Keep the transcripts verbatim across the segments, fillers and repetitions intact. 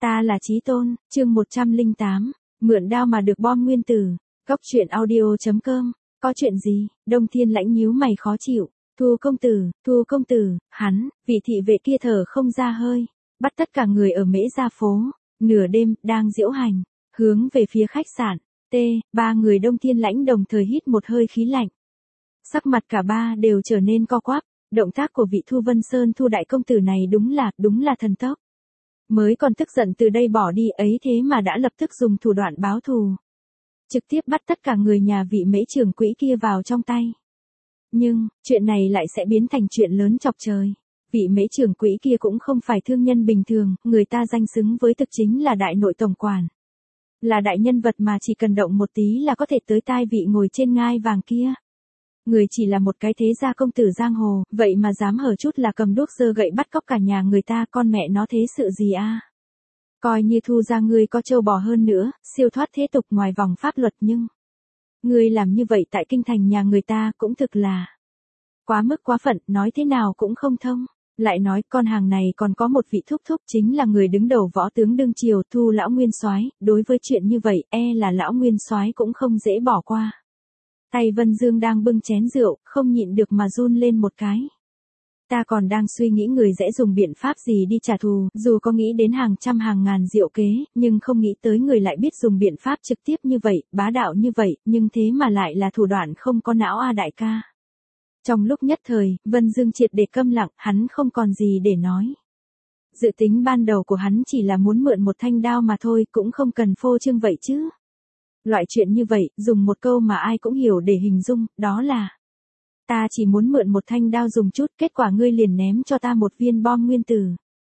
Ta là Chí Tôn, chương một trăm lẻ tám, mượn đao mà được bom nguyên tử. Góc truyện audio chấm com, có chuyện gì? Đông Thiên Lãnh nhíu mày khó chịu. Thu công tử, Thu công tử, hắn, vị thị vệ kia thở không ra hơi, bắt tất cả người ở Mễ Gia phố, nửa đêm, đang diễu hành, hướng về phía khách sạn. T, ba người Đông Thiên Lãnh đồng thời hít một hơi khí lạnh. Sắc mặt cả ba đều trở nên co quắp, động tác của vị Thu Vân Sơn Thu đại công tử này đúng là, đúng là thần tốc. Mới còn tức giận từ đây bỏ đi ấy thế mà đã lập tức dùng thủ đoạn báo thù. Trực tiếp bắt tất cả người nhà vị Mễ trưởng quỹ kia vào trong tay. Nhưng, chuyện này lại sẽ biến thành chuyện lớn chọc trời. Vị Mễ trưởng quỹ kia cũng không phải thương nhân bình thường, người ta danh xứng với thực chính là đại nội tổng quản. Là đại nhân vật mà chỉ cần động một tí là có thể tới tai vị ngồi trên ngai vàng kia. Người chỉ là một cái thế gia công tử giang hồ, vậy mà dám hở chút là cầm đuốc giơ gậy bắt cóc cả nhà người ta, con mẹ nó thế sự gì a? Coi như Thu gia ngươi có trâu bò hơn nữa, siêu thoát thế tục ngoài vòng pháp luật nhưng ngươi làm như vậy tại kinh thành nhà người ta cũng thực là quá mức quá phận, nói thế nào cũng không thông. Lại nói con hàng này còn có một vị thúc thúc chính là người đứng đầu võ tướng đương triều Thu lão nguyên soái, đối với chuyện như vậy e là lão nguyên soái cũng không dễ bỏ qua. Tay Vân Dương đang bưng chén rượu, không nhịn được mà run lên một cái. Ta còn đang suy nghĩ người sẽ dùng biện pháp gì đi trả thù, dù có nghĩ đến hàng trăm hàng ngàn diệu kế, nhưng không nghĩ tới người lại biết dùng biện pháp trực tiếp như vậy, bá đạo như vậy, nhưng thế mà lại là thủ đoạn không có não a đại ca. Trong lúc nhất thời, Vân Dương triệt để câm lặng, hắn không còn gì để nói. Dự tính ban đầu của hắn chỉ là muốn mượn một thanh đao mà thôi, cũng không cần phô trương vậy chứ. Loại chuyện như vậy, dùng một câu mà ai cũng hiểu để hình dung, đó là: ta chỉ muốn mượn một thanh đao dùng chút, kết quả ngươi liền ném cho ta một viên bom nguyên tử.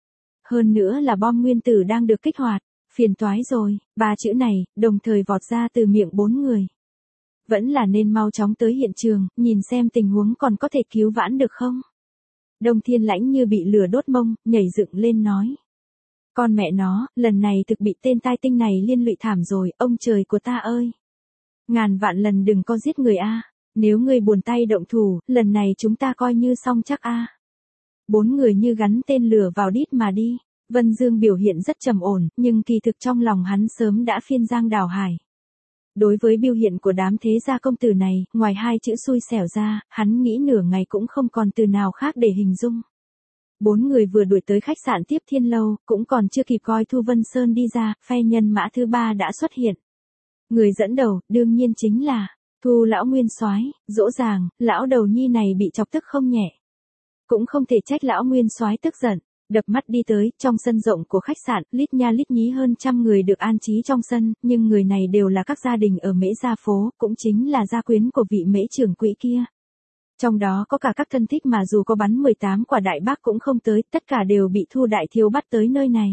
Hơn nữa là bom nguyên tử đang được kích hoạt, phiền toái rồi, ba chữ này, đồng thời vọt ra từ miệng bốn người. Vẫn là nên mau chóng tới hiện trường, nhìn xem tình huống còn có thể cứu vãn được không. Đông Thiên Lãnh như bị lửa đốt mông, nhảy dựng lên nói. Con mẹ nó, lần này thực bị tên tai tinh này liên lụy thảm rồi, ông trời của ta ơi. Ngàn vạn lần đừng có giết người a. Nếu ngươi buồn tay động thủ, lần này chúng ta coi như xong chắc a. Bốn người như gắn tên lửa vào đít mà đi. Vân Dương biểu hiện rất trầm ổn, nhưng kỳ thực trong lòng hắn sớm đã phiên giang đảo hải. Đối với biểu hiện của đám thế gia công tử này, ngoài hai chữ xui xẻo ra, hắn nghĩ nửa ngày cũng không còn từ nào khác để hình dung. Bốn người vừa đuổi tới khách sạn Tiếp Thiên Lâu, cũng còn chưa kịp coi Thu Vân Sơn đi ra, phe nhân mã thứ ba đã xuất hiện. Người dẫn đầu, đương nhiên chính là Thu lão nguyên soái. Dỗ dàng, lão đầu nhi này bị chọc tức không nhẹ. Cũng không thể trách lão nguyên soái tức giận, đập mắt đi tới, trong sân rộng của khách sạn, lít nha lít nhí hơn trăm người được an trí trong sân, nhưng người này đều là các gia đình ở Mễ Gia phố, cũng chính là gia quyến của vị Mễ trưởng quỹ kia. Trong đó có cả các thân thích mà dù có bắn mười tám quả đại bác cũng không tới, tất cả đều bị Thu đại thiếu bắt tới nơi này.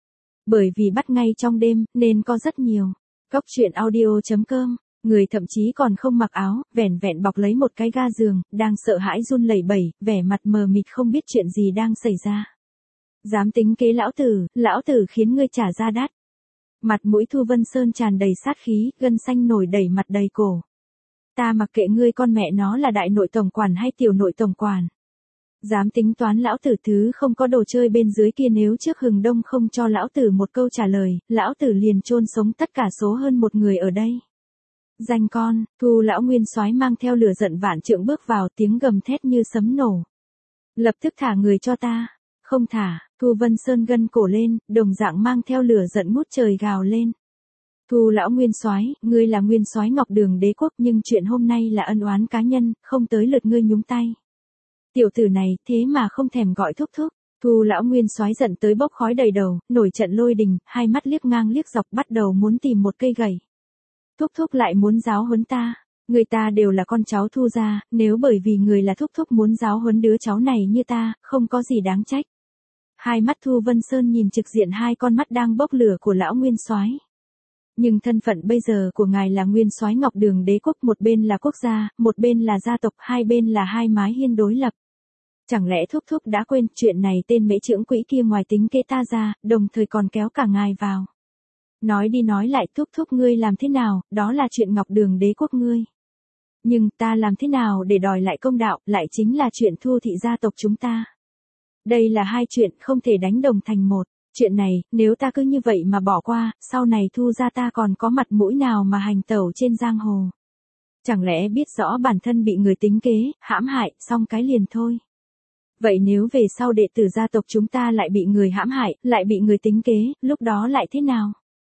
Bởi vì bắt ngay trong đêm, nên có rất nhiều. Góc truyện audio chấm com, người thậm chí còn không mặc áo, vẻn vẹn bọc lấy một cái ga giường, đang sợ hãi run lẩy bẩy, vẻ mặt mờ mịt không biết chuyện gì đang xảy ra. Dám tính kế lão tử, lão tử khiến ngươi trả ra đắt. Mặt mũi Thu Vân Sơn tràn đầy sát khí, gân xanh nổi đầy mặt đầy cổ. Ta mặc kệ ngươi con mẹ nó là đại nội tổng quản hay tiểu nội tổng quản. Dám tính toán lão tử thứ không có đồ chơi bên dưới kia, nếu trước hừng đông không cho lão tử một câu trả lời, lão tử liền chôn sống tất cả số hơn một người ở đây. Danh con, Thu lão nguyên soái mang theo lửa giận vạn trượng bước vào, tiếng gầm thét như sấm nổ. Lập tức thả người cho ta. Không thả. Thu Vân Sơn gân cổ lên, đồng dạng mang theo lửa giận ngút trời gào lên. Thu lão nguyên soái, ngươi là nguyên soái Ngọc Đường Đế quốc, nhưng chuyện hôm nay là ân oán cá nhân, không tới lượt ngươi nhúng tay. Tiểu tử này, thế mà không thèm gọi thúc thúc. Thu lão nguyên soái giận tới bốc khói đầy đầu, nổi trận lôi đình, hai mắt liếc ngang liếc dọc, bắt đầu muốn tìm một cây gậy. Thúc thúc lại muốn giáo huấn ta. Người ta đều là con cháu Thu gia, nếu bởi vì người là thúc thúc muốn giáo huấn đứa cháu này như ta, không có gì đáng trách. Hai mắt Thu Vân Sơn nhìn trực diện hai con mắt đang bốc lửa của lão nguyên soái. Nhưng thân phận bây giờ của ngài là nguyên soái Ngọc Đường Đế quốc, một bên là quốc gia, một bên là gia tộc, hai bên là hai mái hiên đối lập. Chẳng lẽ thúc thúc đã quên chuyện này tên Mễ trưởng quỹ kia ngoài tính kế ta ra, đồng thời còn kéo cả ngài vào. Nói đi nói lại, thúc thúc ngươi làm thế nào, đó là chuyện Ngọc Đường Đế quốc ngươi. Nhưng ta làm thế nào để đòi lại công đạo, lại chính là chuyện Thu thị gia tộc chúng ta. Đây là hai chuyện không thể đánh đồng thành một. Chuyện này, nếu ta cứ như vậy mà bỏ qua, sau này Thu gia ta còn có mặt mũi nào mà hành tẩu trên giang hồ. Chẳng lẽ biết rõ bản thân bị người tính kế, hãm hại, xong cái liền thôi. Vậy nếu về sau đệ tử gia tộc chúng ta lại bị người hãm hại, lại bị người tính kế, lúc đó lại thế nào?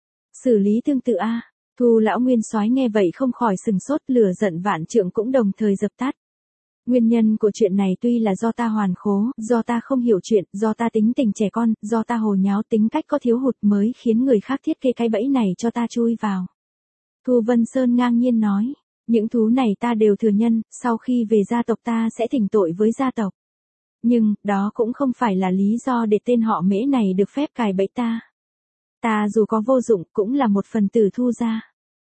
Xử lý tương tự a. Thu lão nguyên soái nghe vậy không khỏi sừng sốt, lửa giận vạn trượng cũng đồng thời dập tắt. Nguyên nhân của chuyện này tuy là do ta hoàn khố, do ta không hiểu chuyện, do ta tính tình trẻ con, do ta hồ nháo tính cách có thiếu hụt mới khiến người khác thiết kế cái bẫy này cho ta chui vào. Thu Vân Sơn ngang nhiên nói, những thú này ta đều thừa nhận, sau khi về gia tộc ta sẽ thỉnh tội với gia tộc. Nhưng, đó cũng không phải là lý do để tên họ Mễ này được phép cài bẫy ta. Ta dù có vô dụng cũng là một phần tử Thu gia.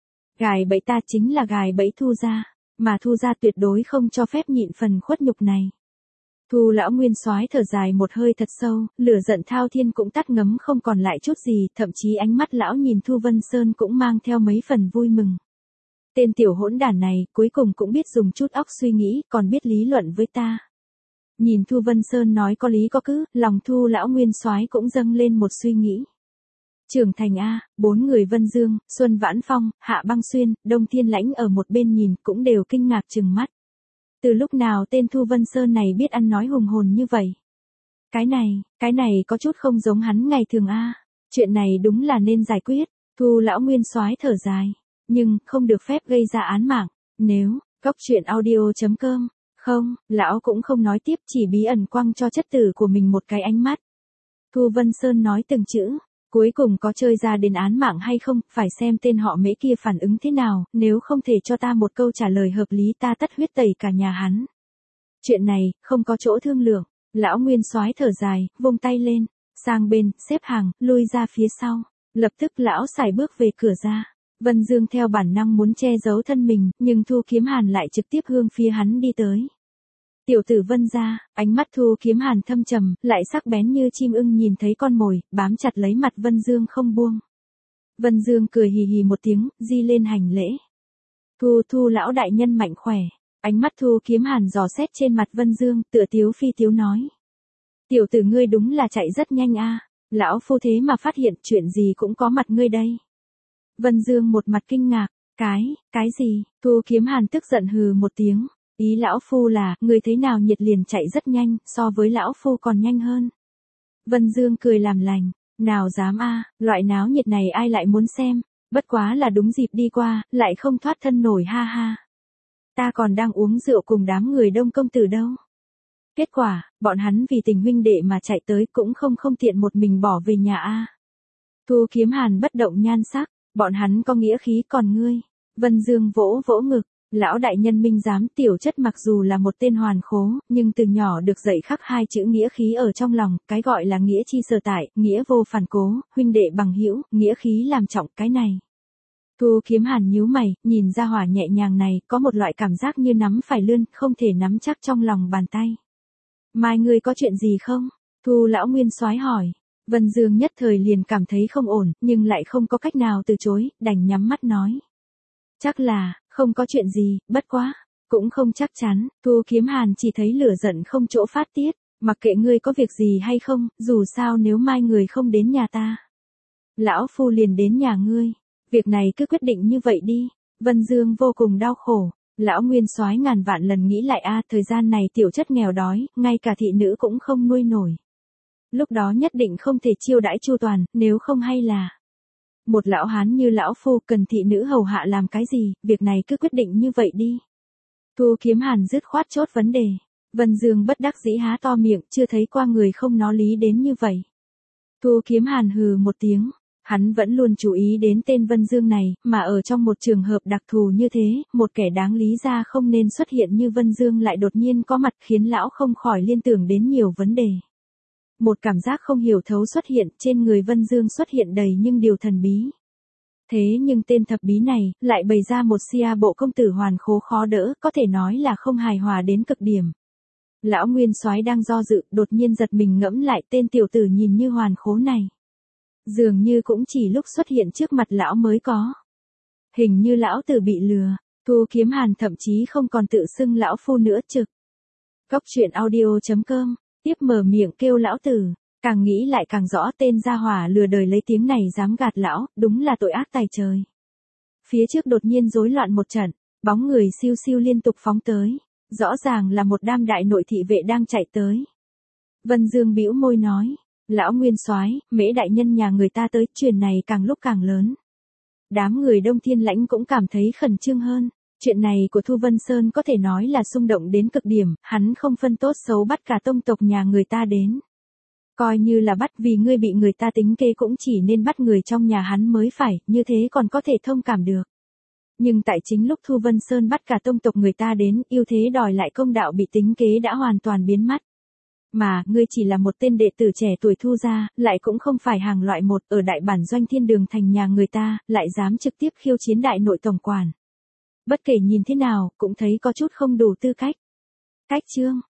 Gài bẫy ta chính là gài bẫy Thu gia, mà Thu gia tuyệt đối không cho phép nhịn phần khuất nhục này. Thu lão nguyên soái thở dài một hơi thật sâu, lửa giận thao thiên cũng tắt ngấm không còn lại chút gì, thậm chí ánh mắt lão nhìn Thu Vân Sơn cũng mang theo mấy phần vui mừng. Tên tiểu hỗn đản này, cuối cùng cũng biết dùng chút óc suy nghĩ, còn biết lý luận với ta. Nhìn Thu Vân Sơn nói có lý có cứ, lòng Thu lão nguyên soái cũng dâng lên một suy nghĩ. Trưởng thành a, bốn người Vân Dương, Xuân Vãn Phong, Hạ Băng Xuyên, Đông Thiên Lãnh ở một bên nhìn cũng đều kinh ngạc trừng mắt. Từ lúc nào tên Thu Vân Sơn này biết ăn nói hùng hồn như vậy? Cái này, cái này có chút không giống hắn ngày thường a. Chuyện này đúng là nên giải quyết. Thu lão nguyên soái thở dài, nhưng không được phép gây ra án mạng. Nếu, Cốc truyện audio chấm com. Không, lão cũng không nói tiếp, chỉ bí ẩn quăng cho chất tử của mình một cái ánh mắt. Thu Vân Sơn nói từng chữ, cuối cùng có chơi ra đến án mạng hay không, phải xem tên họ Mễ kia phản ứng thế nào, nếu không thể cho ta một câu trả lời hợp lý ta tất huyết tẩy cả nhà hắn. Chuyện này, không có chỗ thương lượng, lão nguyên soái thở dài, vung tay lên, sang bên, xếp hàng, lui ra phía sau, lập tức lão xài bước về cửa ra. Vân Dương theo bản năng muốn che giấu thân mình, nhưng Thu Kiếm Hàn lại trực tiếp hướng phía hắn đi tới. Tiểu tử Vân gia, ánh mắt Thu Kiếm Hàn thâm trầm, lại sắc bén như chim ưng nhìn thấy con mồi, bám chặt lấy mặt Vân Dương không buông. Vân Dương cười hì hì một tiếng, di lên hành lễ. Thu Thu lão đại nhân mạnh khỏe, ánh mắt Thu Kiếm Hàn dò xét trên mặt Vân Dương, tựa tiếu phi tiếu nói. Tiểu tử ngươi đúng là chạy rất nhanh a, lão phu thế mà phát hiện chuyện gì cũng có mặt ngươi đây. Vân Dương một mặt kinh ngạc, cái, cái gì, Thu Kiếm Hàn tức giận hừ một tiếng, ý lão phu là, người thế nào nhiệt liền chạy rất nhanh, so với lão phu còn nhanh hơn. Vân Dương cười làm lành, nào dám a, loại náo nhiệt này ai lại muốn xem, bất quá là đúng dịp đi qua, lại không thoát thân nổi ha ha. Ta còn đang uống rượu cùng đám người Đông công tử đâu. Kết quả, bọn hắn vì tình huynh đệ mà chạy tới cũng không không tiện một mình bỏ về nhà a. Thu Kiếm Hàn bất động nhan sắc. Bọn hắn có nghĩa khí còn ngươi. Vân Dương vỗ vỗ ngực, lão đại nhân minh giám tiểu chất mặc dù là một tên hoàn khố, nhưng từ nhỏ được dạy khắc hai chữ nghĩa khí ở trong lòng, cái gọi là nghĩa chi sở tại, nghĩa vô phản cố, huynh đệ bằng hữu, nghĩa khí làm trọng cái này. Thu Kiếm Hàn nhíu mày, nhìn ra hỏa nhẹ nhàng này, có một loại cảm giác như nắm phải lươn, không thể nắm chắc trong lòng bàn tay. Mai ngươi có chuyện gì không? Thu lão nguyên soái hỏi. Vân Dương nhất thời liền cảm thấy không ổn, nhưng lại không có cách nào từ chối, đành nhắm mắt nói. Chắc là, không có chuyện gì, bất quá, cũng không chắc chắn, Thu Kiếm Hàn chỉ thấy lửa giận không chỗ phát tiết, mặc kệ ngươi có việc gì hay không, dù sao nếu mai người không đến nhà ta. Lão phu liền đến nhà ngươi, việc này cứ quyết định như vậy đi, Vân Dương vô cùng đau khổ. Lão nguyên soái ngàn vạn lần nghĩ lại a, thời gian này tiểu chất nghèo đói, ngay cả thị nữ cũng không nuôi nổi. Lúc đó nhất định không thể chiêu đãi chu toàn, nếu không hay là một lão hán như lão phu cần thị nữ hầu hạ làm cái gì, việc này cứ quyết định như vậy đi. Thu Kiếm Hàn dứt khoát chốt vấn đề. Vân Dương bất đắc dĩ há to miệng, chưa thấy qua người không nó lý đến như vậy. Thu Kiếm Hàn hừ một tiếng, hắn vẫn luôn chú ý đến tên Vân Dương này, mà ở trong một trường hợp đặc thù như thế, một kẻ đáng lý ra không nên xuất hiện như Vân Dương lại đột nhiên có mặt khiến lão không khỏi liên tưởng đến nhiều vấn đề. Một cảm giác không hiểu thấu xuất hiện, trên người Vân Dương xuất hiện đầy nhưng điều thần bí. Thế nhưng tên thập bí này, lại bày ra một sia bộ công tử hoàn khố khó đỡ, có thể nói là không hài hòa đến cực điểm. Lão nguyên soái đang do dự, đột nhiên giật mình ngẫm lại tên tiểu tử nhìn như hoàn khố này. Dường như cũng chỉ lúc xuất hiện trước mặt lão mới có. Hình như lão tử bị lừa, Thu Kiếm Hàn thậm chí không còn tự xưng lão phu nữa trực. Cốc truyện audio chấm com tiếp mở miệng kêu lão tử, Càng nghĩ lại càng rõ tên gia hỏa lừa đời lấy tiếng này dám gạt lão, đúng là tội ác tày trời. Phía trước đột nhiên rối loạn một trận, bóng người siêu siêu liên tục phóng tới. Rõ ràng là một đám đại nội thị vệ đang chạy tới. Vân Dương bĩu môi nói, lão nguyên soái, Mễ đại nhân nhà người ta tới, chuyện này càng lúc càng lớn. Đám người Đông Thiên Lãnh cũng cảm thấy khẩn trương hơn. Chuyện này của Thu Vân Sơn có thể nói là xung động đến cực điểm, hắn không phân tốt xấu bắt cả tông tộc nhà người ta đến. Coi như là bắt vì ngươi bị người ta tính kế cũng chỉ nên bắt người trong nhà hắn mới phải, như thế còn có thể thông cảm được. Nhưng tại chính lúc Thu Vân Sơn bắt cả tông tộc người ta đến, yêu thế đòi lại công đạo bị tính kế đã hoàn toàn biến mất. Mà, ngươi chỉ là một tên đệ tử trẻ tuổi Thu gia, lại cũng không phải hàng loại một, ở đại bản doanh thiên đường thành nhà người ta, lại dám trực tiếp khiêu chiến đại nội tổng quản. Bất kể nhìn thế nào, cũng thấy có chút không đủ tư cách. Cách chương,